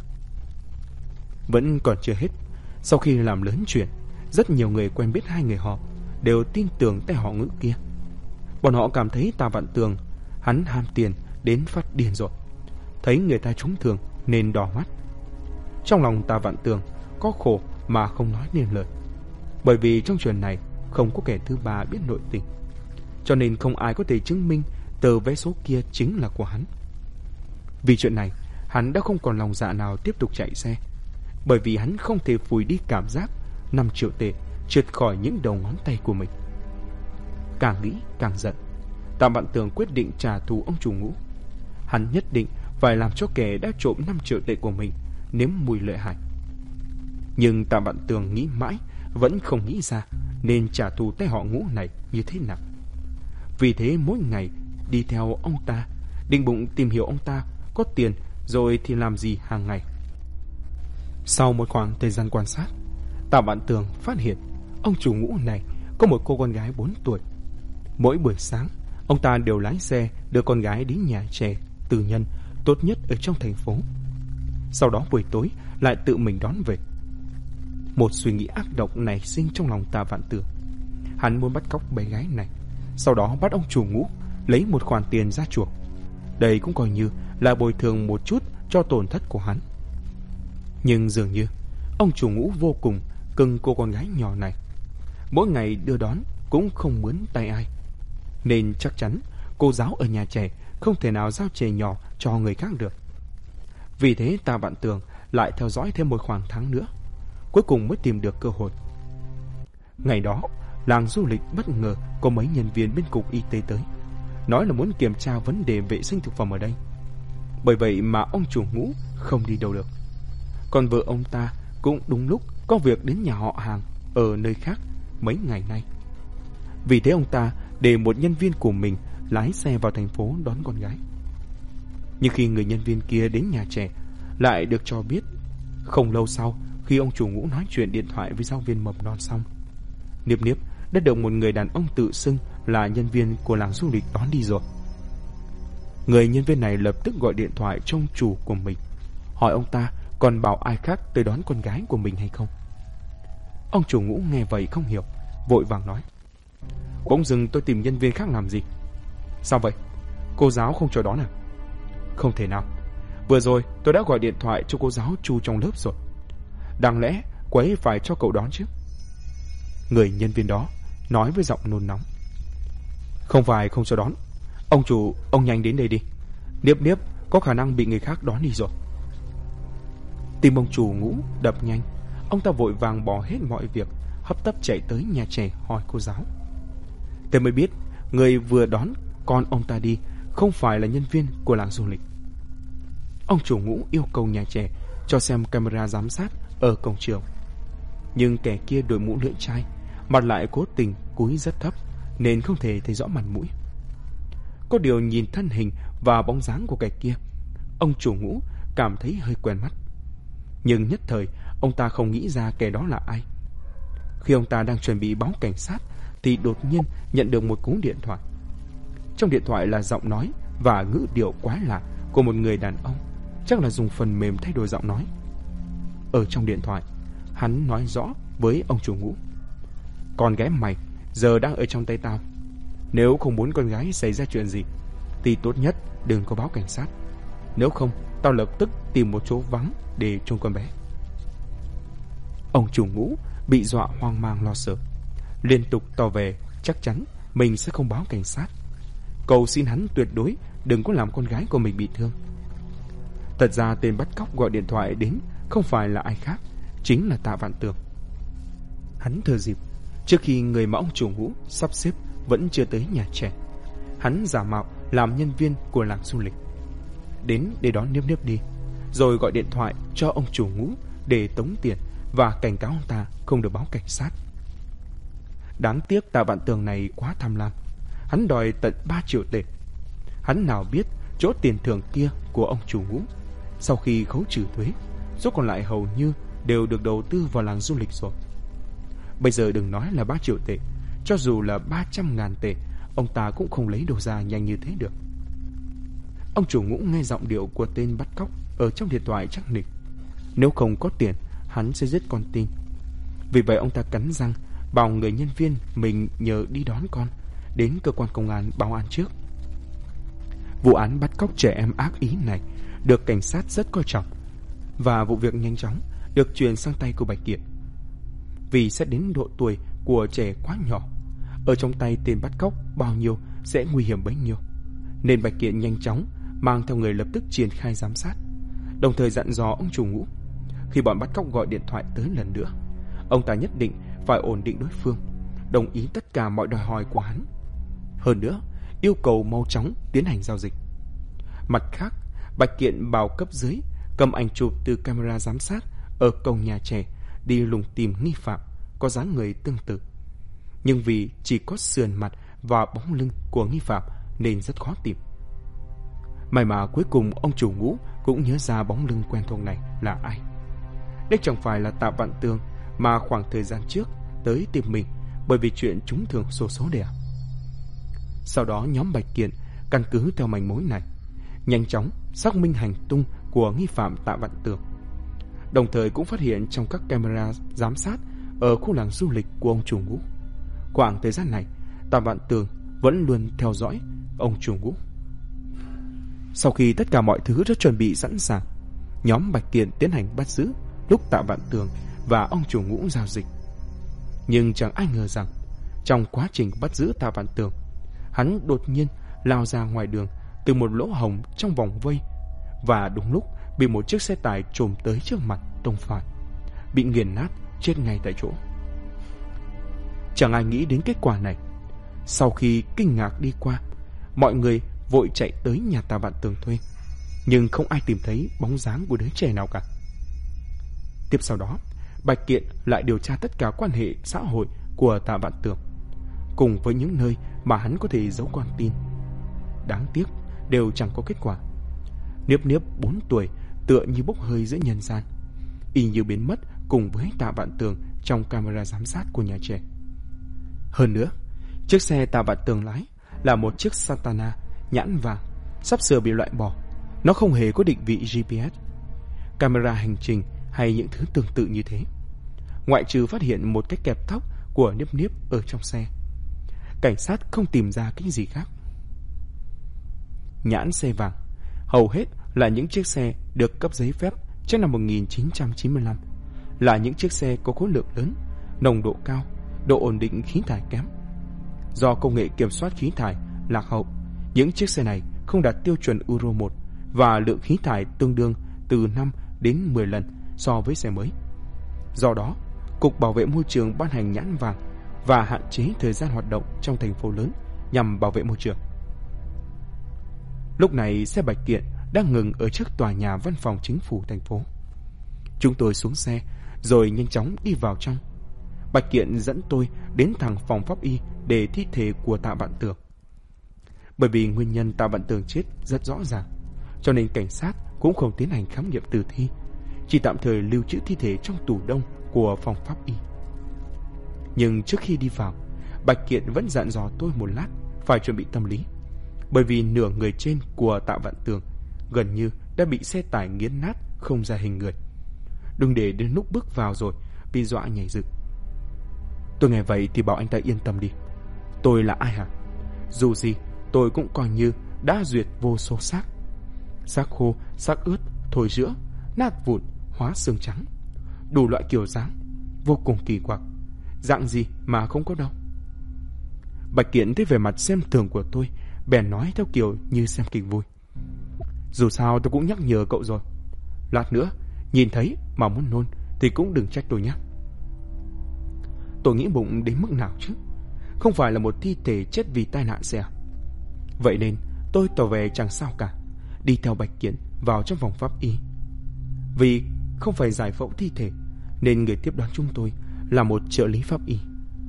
Vẫn còn chưa hết, sau khi làm lớn chuyện, rất nhiều người quen biết hai người họ đều tin tưởng tay họ Ngũ kia. Bọn họ cảm thấy Tạ Vạn Tường hắn ham tiền đến phát điên rồi, thấy người ta trúng thưởng nên đỏ mắt. Trong lòng Tạ Vạn Tường có khổ mà không nói nên lời, bởi vì trong chuyện này không có kẻ thứ ba biết nội tình, cho nên không ai có thể chứng minh tờ vé số kia chính là của hắn. Vì chuyện này, hắn đã không còn lòng dạ nào tiếp tục chạy xe, bởi vì hắn không thể phủi đi cảm giác 5 triệu tệ trượt khỏi những đầu ngón tay của mình. Càng nghĩ càng giận, Tạ Vạn Tường quyết định trả thù ông chủ Ngũ. Hắn nhất định phải làm cho kẻ đã trộm 5 triệu tệ của mình nếm mùi lợi hại. Nhưng Tạ Vạn Tường nghĩ mãi vẫn không nghĩ ra nên trả thù tay họ Ngũ này như thế nào. Vì thế mỗi ngày đi theo ông ta, định bụng tìm hiểu ông ta có tiền rồi thì làm gì hàng ngày. Sau một khoảng thời gian quan sát, Tạ Vạn Tường phát hiện ông chủ Ngũ này có một cô con gái 4 tuổi. Mỗi buổi sáng, ông ta đều lái xe đưa con gái đến nhà trẻ tư nhân tốt nhất ở trong thành phố. Sau đó buổi tối lại tự mình đón về. Một suy nghĩ ác độc nảy sinh trong lòng Tạ Vạn Tường. Hắn muốn bắt cóc bé gái này, sau đó bắt ông chủ Ngũ lấy một khoản tiền ra chuộc. Đây cũng coi như là bồi thường một chút cho tổn thất của hắn. Nhưng dường như ông chủ Ngũ vô cùng cưng cô con gái nhỏ này, mỗi ngày đưa đón cũng không mướn tay ai, nên chắc chắn cô giáo ở nhà trẻ không thể nào giao trẻ nhỏ cho người khác được. Vì thế Tạ Vạn Tường lại theo dõi thêm một khoảng tháng nữa, cuối cùng mới tìm được cơ hội. Ngày đó, làng du lịch bất ngờ có mấy nhân viên bên cục y tế tới, nói là muốn kiểm tra vấn đề vệ sinh thực phẩm ở đây. Bởi vậy mà ông chủ Ngũ không đi đâu được. Còn vợ ông ta cũng đúng lúc có việc đến nhà họ hàng ở nơi khác mấy ngày nay. Vì thế ông ta để một nhân viên của mình lái xe vào thành phố đón con gái. Nhưng khi người nhân viên kia đến nhà trẻ, lại được cho biết không lâu sau, khi ông chủ Ngũ nói chuyện điện thoại với giáo viên mầm non xong, Niếp Niếp đã được một người đàn ông tự xưng là nhân viên của làng du lịch đón đi rồi. Người nhân viên này lập tức gọi điện thoại cho ông chủ của mình, hỏi ông ta còn bảo ai khác tới đón con gái của mình hay không. Ông chủ Ngũ nghe vậy không hiểu, vội vàng nói: bỗng dưng tôi tìm nhân viên khác làm gì? Sao vậy? Cô giáo không cho đón à? Không thể nào. Vừa rồi tôi đã gọi điện thoại cho cô giáo Chu trong lớp rồi. Đáng lẽ cô ấy phải cho cậu đón chứ? Người nhân viên đó nói với giọng nôn nóng. Không phải không cho đón. Ông chủ, ông nhanh đến đây đi. Niếp Niếp có khả năng bị người khác đón đi rồi. Tim ông chủ Ngũ đập nhanh. Ông ta vội vàng bỏ hết mọi việc, hấp tấp chạy tới nhà trẻ hỏi cô giáo. Thế mới biết người vừa đón con ông ta đi không phải là nhân viên của làng du lịch. Ông chủ Ngũ yêu cầu nhà trẻ cho xem camera giám sát ở cổng trường. Nhưng kẻ kia đội mũ lưỡi chai, mặt lại cố tình cúi rất thấp nên không thể thấy rõ mặt mũi. Có điều nhìn thân hình và bóng dáng của kẻ kia, ông chủ Ngũ cảm thấy hơi quen mắt. Nhưng nhất thời ông ta không nghĩ ra kẻ đó là ai. Khi ông ta đang chuẩn bị báo cảnh sát thì đột nhiên nhận được một cú điện thoại. Trong điện thoại là giọng nói và ngữ điệu quái lạ của một người đàn ông, chắc là dùng phần mềm thay đổi giọng nói. Ở trong điện thoại, hắn nói rõ với ông chủ Ngũ: con gái mày giờ đang ở trong tay tao. Nếu không muốn con gái xảy ra chuyện gì thì tốt nhất đừng có báo cảnh sát. Nếu không, tao lập tức tìm một chỗ vắng để trông con bé. Ông chủ Ngũ bị dọa hoang mang lo sợ, liên tục tỏ vẻ chắc chắn mình sẽ không báo cảnh sát, cầu xin hắn tuyệt đối đừng có làm con gái của mình bị thương. Thật ra tên bắt cóc gọi điện thoại đến không phải là ai khác, chính là Tạ Vạn Tường. Hắn thừa dịp trước khi người mà ông chủ Ngũ sắp xếp vẫn chưa tới nhà trẻ, hắn giả mạo làm nhân viên của làng du lịch, đến để đón Niếp Niếp đi, rồi gọi điện thoại cho ông chủ Ngũ để tống tiền và cảnh cáo ông ta không được báo cảnh sát. Đáng tiếc Tạ Vạn Tường này quá tham lam, hắn đòi tận 3 triệu tệ. Hắn nào biết chỗ tiền thưởng kia của ông chủ Ngũ sau khi khấu trừ thuế, số còn lại hầu như đều được đầu tư vào làng du lịch rồi. Bây giờ đừng nói là 3 triệu tệ, cho dù là 300.000 tệ, ông ta cũng không lấy đâu ra nhanh như thế được. Ông chủ Ngũ nghe giọng điệu của tên bắt cóc ở trong điện thoại chắc nịch, nếu không có tiền, hắn sẽ giết con tin. Vì vậy ông ta cắn răng bảo người nhân viên mình nhờ đi đón con đến cơ quan công an báo án trước. Vụ án bắt cóc trẻ em ác ý này được cảnh sát rất coi trọng, và vụ việc nhanh chóng được truyền sang tay của Bạch Kiện. Vì xét đến độ tuổi của trẻ quá nhỏ, ở trong tay tên bắt cóc bao nhiêu sẽ nguy hiểm bấy nhiêu, nên Bạch Kiện nhanh chóng mang theo người lập tức triển khai giám sát, đồng thời dặn dò ông chủ Ngũ khi bọn bắt cóc gọi điện thoại tới lần nữa, ông ta nhất định phải ổn định đối phương, đồng ý tất cả mọi đòi hỏi của hắn. Hơn nữa, yêu cầu mau chóng tiến hành giao dịch. Mặt khác, Bạch Kiện bảo cấp dưới cầm ảnh chụp từ camera giám sát ở cổng nhà trẻ đi lùng tìm nghi phạm có dáng người tương tự. Nhưng vì chỉ có sườn mặt và bóng lưng của nghi phạm nên rất khó tìm. May mà cuối cùng ông chủ Ngũ cũng nhớ ra bóng lưng quen thuộc này là ai. Đây chẳng phải là Tạ Vạn Tường mà khoảng thời gian trước tới tìm mình bởi vì chuyện trúng thưởng xổ số đề à? Sau đó nhóm Bạch Kiện căn cứ theo manh mối này nhanh chóng xác minh hành tung của nghi phạm Tạ Vạn Tường, đồng thời cũng phát hiện trong các camera giám sát ở khu làng du lịch của ông chủ Ngũ, khoảng thời gian này Tạ Vạn Tường vẫn luôn theo dõi ông chủ Ngũ. Sau khi tất cả mọi thứ đã chuẩn bị sẵn sàng, nhóm Bạch Kiện tiến hành bắt giữ lúc Tạ Vạn Tường và ông chủ Ngũ giao dịch. Nhưng chẳng ai ngờ rằng trong quá trình bắt giữ Tạ Vạn Tường, hắn đột nhiên lao ra ngoài đường từ một lỗ hổng trong vòng vây, và đúng lúc bị một chiếc xe tải trồm tới trước mặt tông phải, bị nghiền nát chết ngay tại chỗ. Chẳng ai nghĩ đến kết quả này. Sau khi kinh ngạc đi qua, mọi người vội chạy tới nhà Tạ Vạn Tường thuê, nhưng không ai tìm thấy bóng dáng của đứa trẻ nào cả. Tiếp sau đó, Bạch Kiện lại điều tra tất cả quan hệ xã hội của Tạ Vạn Tường, cùng với những nơi mà hắn có thể giấu con tin. Đáng tiếc đều chẳng có kết quả. Niếp Niếp 4 tuổi tựa như bốc hơi giữa nhân gian, y như biến mất cùng với Tạ Vạn Tường trong camera giám sát của nhà trẻ. Hơn nữa, chiếc xe Tạ Vạn Tường lái là một chiếc Santana nhãn vàng, sắp sửa bị loại bỏ. Nó không hề có định vị GPS, camera hành trình hay những thứ tương tự như thế, ngoại trừ phát hiện một cái kẹp tóc của Niếp Niếp ở trong xe. Cảnh sát không tìm ra cái gì khác. Nhãn xe vàng hầu hết là những chiếc xe được cấp giấy phép trước năm 1995, là những chiếc xe có khối lượng lớn, nồng độ cao, độ ổn định khí thải kém. Do công nghệ kiểm soát khí thải lạc hậu, những chiếc xe này không đạt tiêu chuẩn Euro 1 và lượng khí thải tương đương từ 5 đến 10 lần so với xe mới. Do đó, Cục Bảo vệ Môi trường ban hành nhãn vàng và hạn chế thời gian hoạt động trong thành phố lớn nhằm bảo vệ môi trường. Lúc này, xe Bạch Kiện đang ngừng ở trước tòa nhà văn phòng chính phủ thành phố. Chúng tôi xuống xe rồi nhanh chóng đi vào trong. Bạch Kiện dẫn tôi đến thẳng phòng pháp y để thi thể của Tạ Vạn Tường. Bởi vì nguyên nhân Tạ Vạn Tường chết rất rõ ràng, cho nên cảnh sát cũng không tiến hành khám nghiệm tử thi, chỉ tạm thời lưu trữ thi thể trong tủ đông của phòng pháp y. Nhưng trước khi đi vào, Bạch Kiện vẫn dặn dò tôi một lát phải chuẩn bị tâm lý, bởi vì nửa người trên của Tạ Vạn Tường gần như đã bị xe tải nghiến nát không ra hình người. Đừng để đến lúc bước vào rồi bị dọa nhảy dựng. Tôi nghe vậy thì bảo anh ta yên tâm đi. Tôi là ai hả? Dù gì tôi cũng coi như đã duyệt vô số xác. Xác khô, xác ướt, thối rữa, nát vụn, hóa xương trắng, đủ loại kiểu dáng, vô cùng kỳ quặc. Dạng gì mà không có đâu. Bạch Kiện thấy vẻ mặt xem thường của tôi, bèn nói theo kiểu như xem kịch vui. Dù sao tôi cũng nhắc nhở cậu rồi, lát nữa nhìn thấy mà muốn nôn thì cũng đừng trách tôi nhé. Tôi nghĩ bụng đến mức nào chứ? Không phải là một thi thể chết vì tai nạn xe. Vậy nên tôi tỏ vẻ chẳng sao cả, đi theo Bạch Kiện vào trong phòng pháp y. Vì không phải giải phẫu thi thể nên người tiếp đón chúng tôi là một trợ lý pháp y.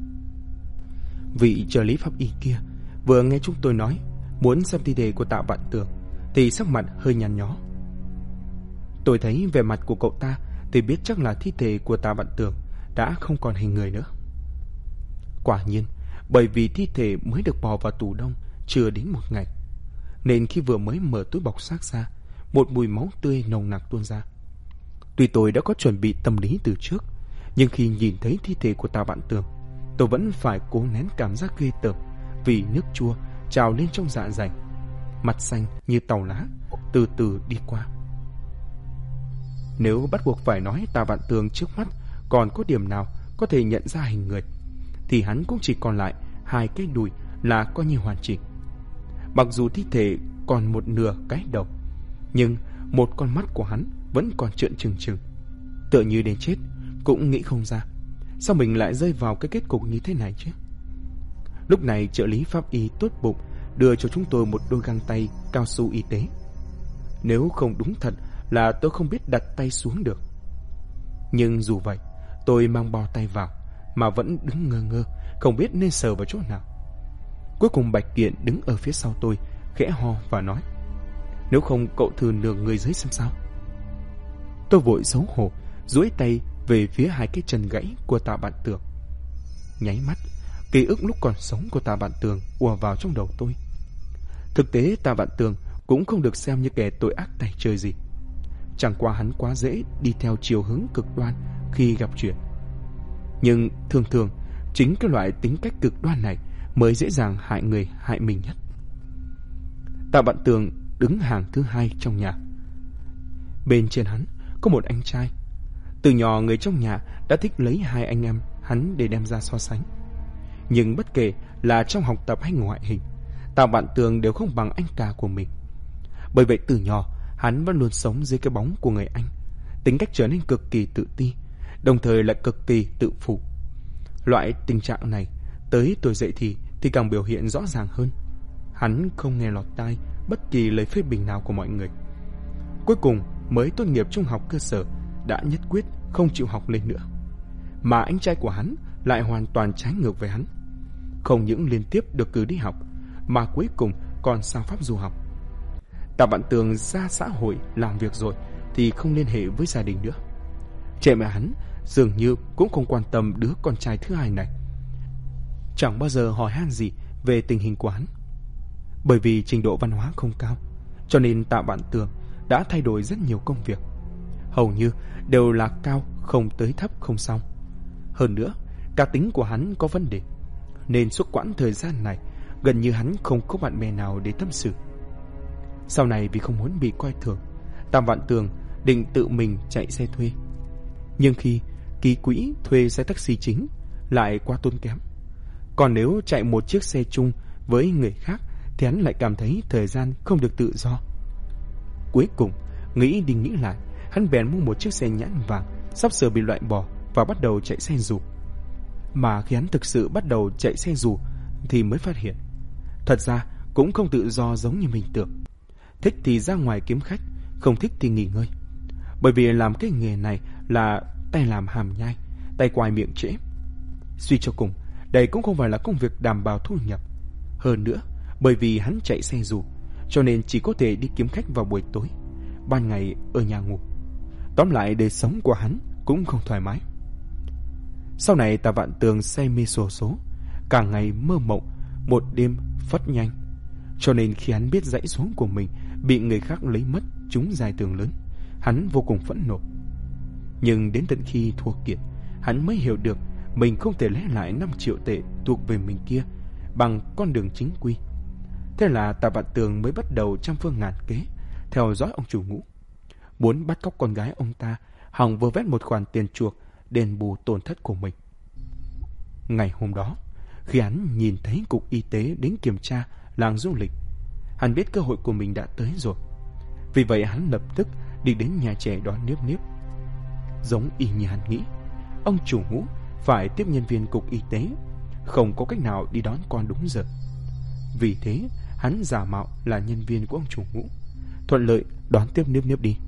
Vị trợ lý pháp y kia vừa nghe chúng tôi nói muốn xem thi thể của Tạ Vạn Tường thì sắc mặt hơi nhăn nhó. Tôi thấy vẻ mặt của cậu ta thì biết chắc là thi thể của Tạ Vạn Tường đã không còn hình người nữa. Quả nhiên, bởi vì thi thể mới được bỏ vào tủ đông chưa đến một ngày, nên khi vừa mới mở túi bọc xác ra, một mùi máu tươi nồng nặc tuôn ra. Tuy tôi đã có chuẩn bị tâm lý từ trước, nhưng khi nhìn thấy thi thể của Tạ Vạn Tường, tôi vẫn phải cố nén cảm giác ghê tởm vì nước chua trào lên trong dạ dày. Mặt xanh như tàu lá từ từ đi qua. Nếu bắt buộc phải nói Tạ Vạn Tường trước mắt còn có điểm nào có thể nhận ra hình người, thì hắn cũng chỉ còn lại 2 cái đùi là coi như hoàn chỉnh. Mặc dù thi thể còn một nửa cái đầu, nhưng một con mắt của hắn vẫn còn trợn trừng trừng, tựa như đến chết cũng nghĩ không ra sao mình lại rơi vào cái kết cục như thế này chứ. Lúc này trợ lý pháp y tốt bụng đưa cho chúng tôi một đôi găng tay cao su y tế. Nếu không đúng thật là tôi không biết đặt tay xuống được. Nhưng dù vậy, tôi mang bao tay vào mà vẫn đứng ngơ ngơ, không biết nên sờ vào chỗ nào. Cuối cùng Bạch Kiện đứng ở phía sau tôi, khẽ ho và nói: "Nếu không cậu thử nửa người dưới xem sao." Tôi vội xấu hổ duỗi tay về phía 2 cái chân gãy của Tạ Vạn Tường. Nháy mắt, ký ức lúc còn sống của Tạ Vạn Tường ùa vào trong đầu tôi. Thực tế Tạ Vạn Tường cũng không được xem như kẻ tội ác tày trời gì. Chẳng qua hắn quá dễ đi theo chiều hướng cực đoan khi gặp chuyện. Nhưng thường thường chính cái loại tính cách cực đoan này mới dễ dàng hại người hại mình nhất. Tạ Vạn Tường đứng hàng thứ 2 trong nhà. Bên trên hắn có một anh trai. Từ nhỏ người trong nhà đã thích lấy 2 anh em hắn để đem ra so sánh. Nhưng bất kể là trong học tập hay ngoại hình, Tạ Vạn Tường đều không bằng anh cả của mình. Bởi vậy từ nhỏ hắn vẫn luôn sống dưới cái bóng của người anh, tính cách trở nên cực kỳ tự ti, đồng thời lại cực kỳ tự phụ. Loại tình trạng này tới tuổi dậy thì càng biểu hiện rõ ràng hơn. Hắn không nghe lọt tai bất kỳ lời phê bình nào của mọi người. Cuối cùng mới tốt nghiệp trung học cơ sở đã nhất quyết không chịu học lên nữa. mà anh trai của hắn lại hoàn toàn trái ngược với hắn. Không những liên tiếp được cử đi học, mà cuối cùng còn sang Pháp du học. Tạ Vạn Tường ra xã hội làm việc rồi thì không liên hệ với gia đình nữa. Cha mẹ hắn dường như cũng không quan tâm đứa con trai thứ hai này, chẳng bao giờ hỏi han gì về tình hình của hắn. Bởi vì trình độ văn hóa không cao, cho nên Tạ Vạn Tường đã thay đổi rất nhiều công việc, hầu như đều là cao không tới thấp không xong. Hơn nữa, cá tính của hắn có vấn đề, nên suốt quãng thời gian này gần như hắn không có bạn bè nào để tâm sự. Sau này vì không muốn bị coi thường, Tạ Vạn Tường định tự mình chạy xe thuê. Nhưng khi ký quỹ thuê xe taxi chính lại quá tốn kém, còn nếu chạy một chiếc xe chung với người khác thì hắn lại cảm thấy thời gian không được tự do. Cuối cùng, nghĩ đi nghĩ lại, hắn bèn mua một chiếc xe nhãn vàng sắp sửa bị loại bỏ và bắt đầu chạy xe dù. Mà khi hắn thực sự bắt đầu chạy xe dù thì mới phát hiện, thật ra cũng không tự do giống như mình tưởng. Thích thì ra ngoài kiếm khách, không thích thì nghỉ ngơi. Bởi vì làm cái nghề này là tay làm hàm nhai, tay quài miệng trễ. Suy cho cùng, đây cũng không phải là công việc đảm bảo thu nhập. Hơn nữa, bởi vì hắn chạy xe dù, cho nên chỉ có thể đi kiếm khách vào buổi tối, ban ngày ở nhà ngủ. Tóm lại, đời sống của hắn cũng không thoải mái. Sau này Tạ Vạn Tường say mê xổ số, cả ngày mơ mộng, một đêm phất nhanh. Cho nên khi hắn biết dãy số của mình bị người khác lấy mất trúng giải thưởng lớn, hắn vô cùng phẫn nộ. Nhưng đến tận khi thua kiệt, hắn mới hiểu được mình không thể lấy lại 5 triệu tệ thuộc về mình kia bằng con đường chính quy. Thế là Tạ Vạn Tường mới bắt đầu trăm phương ngàn kế theo dõi ông chủ Ngũ, muốn bắt cóc con gái ông ta, hòng vơ vét một khoản tiền chuộc đền bù tổn thất của mình. Ngày hôm đó, khi hắn nhìn thấy cục y tế đến kiểm tra làng du lịch, hắn biết cơ hội của mình đã tới rồi. Vì vậy hắn lập tức đi đến nhà trẻ đón Niếp Niếp. Giống y như hắn nghĩ, ông chủ Ngũ phải tiếp nhân viên cục y tế, không có cách nào đi đón con đúng giờ. Vì thế hắn giả mạo là nhân viên của ông chủ Ngũ, thuận lợi đón tiếp Niếp Niếp đi.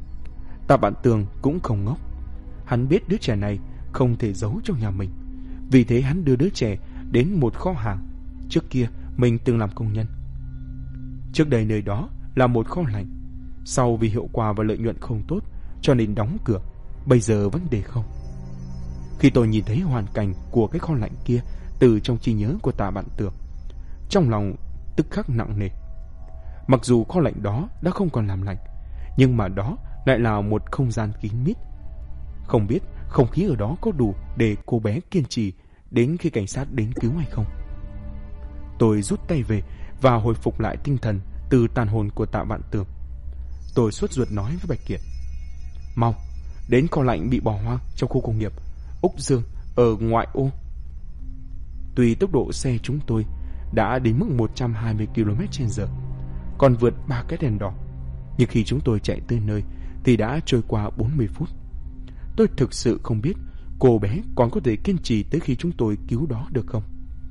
Tạ Vạn Tường cũng không ngốc, hắn biết đứa trẻ này không thể giấu trong nhà mình. Vì thế hắn đưa đứa trẻ đến một kho hàng trước kia mình từng làm công nhân. Trước đây nơi đó là một kho lạnh, sau vì hiệu quả và lợi nhuận không tốt cho nên đóng cửa. Bây giờ vấn đề không. Khi tôi nhìn thấy hoàn cảnh của cái kho lạnh kia từ trong trí nhớ của Tạ Vạn Tường, trong lòng tức khắc nặng nề. Mặc dù kho lạnh đó đã không còn làm lạnh, nhưng mà đó lại là một không gian kín mít. Không biết không khí ở đó có đủ để cô bé kiên trì đến khi cảnh sát đến cứu hay không. Tôi rút tay về và hồi phục lại tinh thần từ tàn hồn của Tạ Vạn Tường. Tôi sốt ruột nói với Bạch Kiệt: mau đến kho lạnh bị bỏ hoang trong khu công nghiệp Úc Dương ở ngoại ô. Tuy tốc độ xe chúng tôi đã đến mức 120 km/h, còn vượt 3 cái đèn đỏ, nhưng khi chúng tôi chạy tới nơi thì đã trôi qua 40 phút. Tôi thực sự không biết cô bé còn có thể kiên trì tới khi chúng tôi cứu đó được không.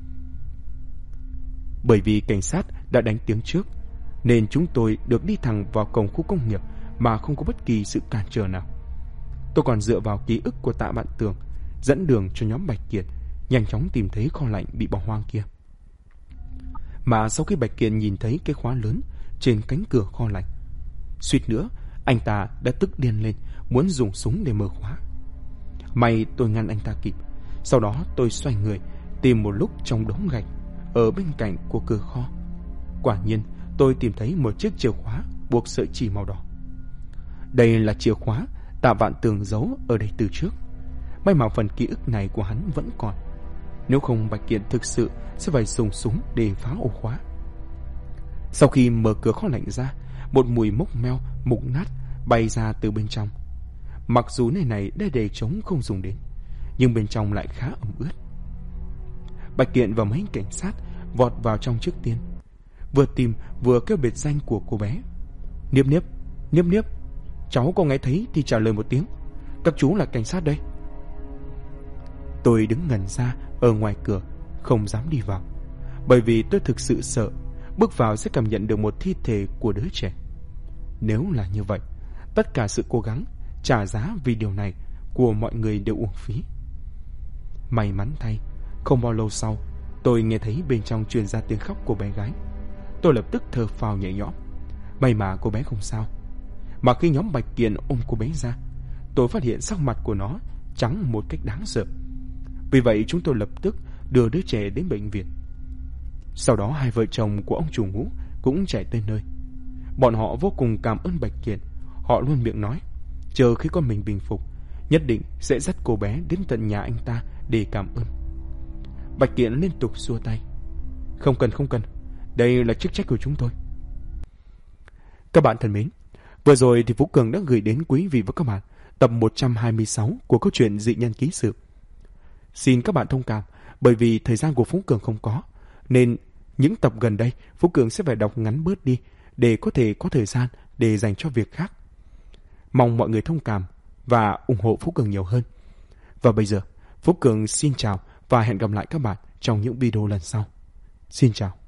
Bởi vì cảnh sát đã đánh tiếng trước, nên chúng tôi được đi thẳng vào cổng khu công nghiệp mà không có bất kỳ sự cản trở nào. Tôi còn dựa vào ký ức của Tạ Vạn Tường dẫn đường cho nhóm Bạch Kiệt nhanh chóng tìm thấy kho lạnh bị bỏ hoang kia. Mà sau khi Bạch Kiệt nhìn thấy cái khóa lớn trên cánh cửa kho lạnh, suýt nữa anh ta đã tức điên lên, muốn dùng súng để mở khóa. May tôi ngăn anh ta kịp. Sau đó tôi xoay người tìm một lúc trong đống gạch ở bên cạnh của cửa kho. Quả nhiên tôi tìm thấy một chiếc chìa khóa buộc sợi chỉ màu đỏ. Đây là chìa khóa Tạ Vạn Tường giấu ở đây từ trước. May mà phần ký ức này của hắn vẫn còn, nếu không Bạch Kiệt thực sự sẽ phải dùng súng để phá ổ khóa. Sau khi mở cửa kho lạnh ra, một mùi mốc meo mục nát bay ra từ bên trong. Mặc dù nơi này đã để trống không dùng đến, nhưng bên trong lại khá ẩm ướt. Bạch Kiện và mấy cảnh sát vọt vào trong trước tiên, vừa tìm vừa kêu biệt danh của cô bé: Niếp Niếp, Niếp Niếp, cháu có nghe thấy thì trả lời một tiếng, các chú là cảnh sát đây. Tôi đứng ngẩn ra ở ngoài cửa, không dám đi vào, bởi vì tôi thực sự sợ bước vào sẽ cảm nhận được một thi thể của đứa trẻ. Nếu là như vậy, tất cả sự cố gắng trả giá vì điều này của mọi người đều uổng phí. May mắn thay, không bao lâu sau, tôi nghe thấy bên trong truyền ra tiếng khóc của bé gái. Tôi lập tức thở phào nhẹ nhõm. May mà cô bé không sao. Mà khi nhóm Bạch Kiện ôm cô bé ra, tôi phát hiện sắc mặt của nó trắng một cách đáng sợ. Vì vậy chúng tôi lập tức đưa đứa trẻ đến bệnh viện. Sau đó hai vợ chồng của ông chủ Ngũ cũng chạy tới nơi. Bọn họ vô cùng cảm ơn Bạch Kiện. Họ luôn miệng nói, chờ khi con mình bình phục, nhất định sẽ dắt cô bé đến tận nhà anh ta để cảm ơn. Bạch Kiện liên tục xua tay. Không cần, đây là chức trách của chúng tôi. Các bạn thân mến, vừa rồi thì Phú Cường đã gửi đến quý vị và các bạn tập 126 của câu chuyện Dị Nhân Ký Sự. Xin các bạn thông cảm, bởi vì thời gian của Phú Cường không có, nên những tập gần đây Phú Cường sẽ phải đọc ngắn bớt đi để có thể có thời gian để dành cho việc khác. Mong mọi người thông cảm và ủng hộ Phú Cường nhiều hơn. Và bây giờ, Phú Cường xin chào và hẹn gặp lại các bạn trong những video lần sau. Xin chào.